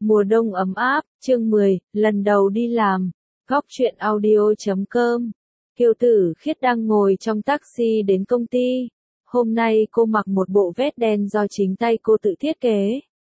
Mùa đông ấm áp, chương 10, lần đầu đi làm. Góc truyện audio.com. Kiều Tử Khiết đang ngồi trong taxi đến công ty. Hôm nay cô mặc một bộ vest đen do chính tay cô tự thiết kế.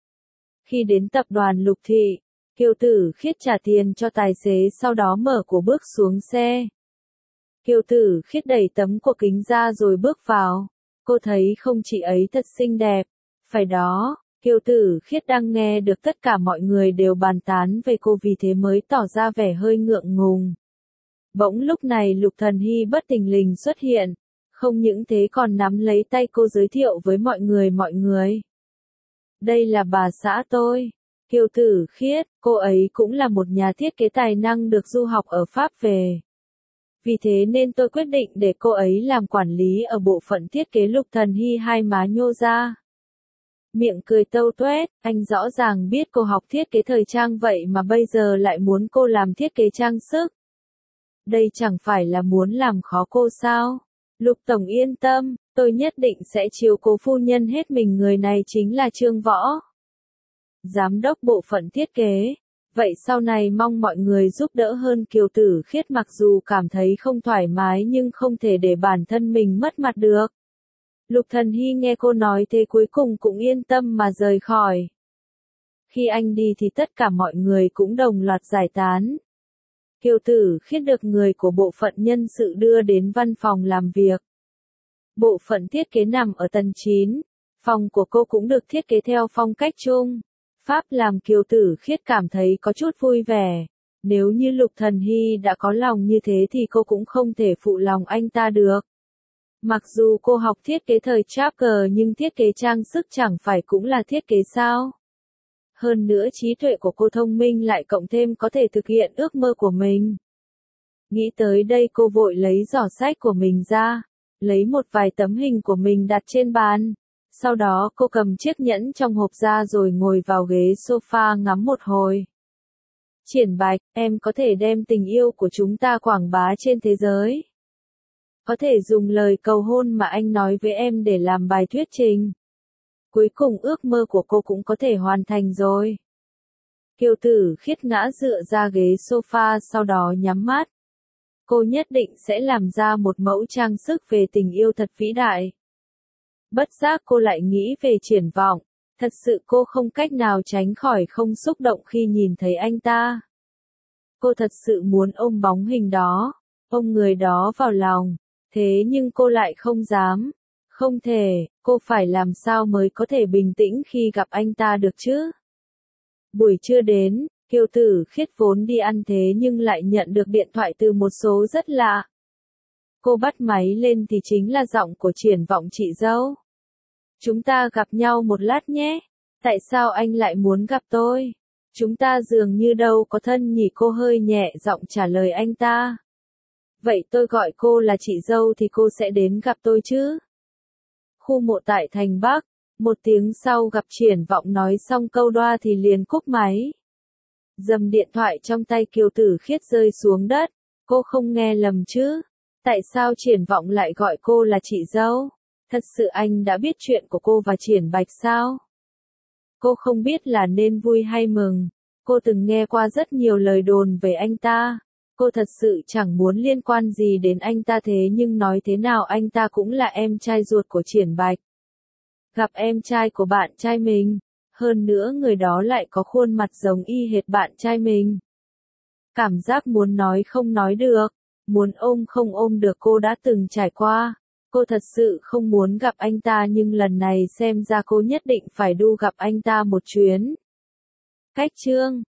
Khi đến tập đoàn Lục Thị, Kiều Tử Khiết trả tiền cho tài xế, sau đó mở cửa bước xuống xe. Kiều Tử Khiết đẩy tấm của kính ra rồi bước vào. Cô thấy không chị ấy thật xinh đẹp. Phải đó. Kiều Tử Khiết đang nghe được tất cả mọi người đều bàn tán về cô, vì thế mới tỏ ra vẻ hơi ngượng ngùng. Bỗng lúc này Lục Thần Hy bất thình lình xuất hiện, không những thế còn nắm lấy tay cô giới thiệu với mọi người. Đây là bà xã tôi, Kiều Tử Khiết, cô ấy cũng là một nhà thiết kế tài năng được du học ở Pháp về. Vì thế nên tôi quyết định để cô ấy làm quản lý ở bộ phận thiết kế. Lục Thần Hy hai má nhô ra. Miệng cười tâu tuét, anh rõ ràng biết cô học thiết kế thời trang vậy mà bây giờ lại muốn cô làm thiết kế trang sức. Đây chẳng phải là muốn làm khó cô sao? Lục Tổng yên tâm, tôi nhất định sẽ chiếu cố phu nhân hết mình. Người này chính là Trương Võ, giám đốc bộ phận thiết kế. Vậy sau này mong mọi người giúp đỡ hơn. Kiều Tử Khiết mặc dù cảm thấy không thoải mái nhưng không thể để bản thân mình mất mặt được. Lục Thần Hy nghe cô nói thế cuối cùng cũng yên tâm mà rời khỏi. Khi anh đi thì tất cả mọi người cũng đồng loạt giải tán. Kiều Tử Khiết được người của bộ phận nhân sự đưa đến văn phòng làm việc. Bộ phận thiết kế nằm ở tầng 9, phòng của cô cũng được thiết kế theo phong cách Trung Pháp, làm Kiều Tử Khiết cảm thấy có chút vui vẻ. Nếu như Lục Thần Hy đã có lòng như thế thì cô cũng không thể phụ lòng anh ta được. Mặc dù cô học thiết kế thời Chapter nhưng thiết kế trang sức chẳng phải cũng là thiết kế sao? Hơn nữa trí tuệ của cô thông minh, lại cộng thêm có thể thực hiện ước mơ của mình. Nghĩ tới đây cô vội lấy giỏ sách của mình ra, lấy một vài tấm hình của mình đặt trên bàn. Sau đó cô cầm chiếc nhẫn trong hộp ra rồi ngồi vào ghế sofa ngắm một hồi. Triển Bạch, em có thể đem tình yêu của chúng ta quảng bá trên thế giới. Có thể dùng lời cầu hôn mà anh nói với em để làm bài thuyết trình. Cuối cùng ước mơ của cô cũng có thể hoàn thành rồi. Kiều Tử Khiết ngã dựa ra ghế sofa, sau đó nhắm mắt. Cô nhất định sẽ làm ra một mẫu trang sức về tình yêu thật vĩ đại. Bất giác cô lại nghĩ về Triển Vọng. Thật sự cô không cách nào tránh khỏi không xúc động khi nhìn thấy anh ta. Cô thật sự muốn ôm bóng hình đó, ôm người đó vào lòng. Thế nhưng cô lại không dám. Không thể, cô phải làm sao mới có thể bình tĩnh khi gặp anh ta được chứ? Buổi trưa đến, Kiều Tử Khiết vốn đi ăn thế nhưng lại nhận được điện thoại từ một số rất lạ. Cô bắt máy lên thì chính là giọng của Triển Vọng. Chị dâu, chúng ta gặp nhau một lát nhé. Tại sao anh lại muốn gặp tôi? Chúng ta dường như đâu có thân nhỉ? Cô hơi nhẹ giọng trả lời anh ta. Vậy tôi gọi cô là chị dâu thì cô sẽ đến gặp tôi chứ? Khu mộ tại thành Bắc. Một tiếng sau gặp Triển Vọng, nói xong câu đoa thì liền cúp máy. Dầm điện thoại trong tay Kiều Tử Khiết rơi xuống đất. Cô không nghe lầm chứ? Tại sao Triển Vọng lại gọi cô là chị dâu? Thật sự anh đã biết chuyện của cô và Triển Bạch sao? Cô không biết là nên vui hay mừng. Cô từng nghe qua rất nhiều lời đồn về anh ta. Cô thật sự chẳng muốn liên quan gì đến anh ta, thế nhưng nói thế nào anh ta cũng là em trai ruột của Triển Bạch. Gặp em trai của bạn trai mình, hơn nữa người đó lại có khuôn mặt giống y hệt bạn trai mình. Cảm giác muốn nói không nói được, muốn ôm không ôm được cô đã từng trải qua. Cô thật sự không muốn gặp anh ta, nhưng lần này xem ra cô nhất định phải đu gặp anh ta một chuyến. Cách chương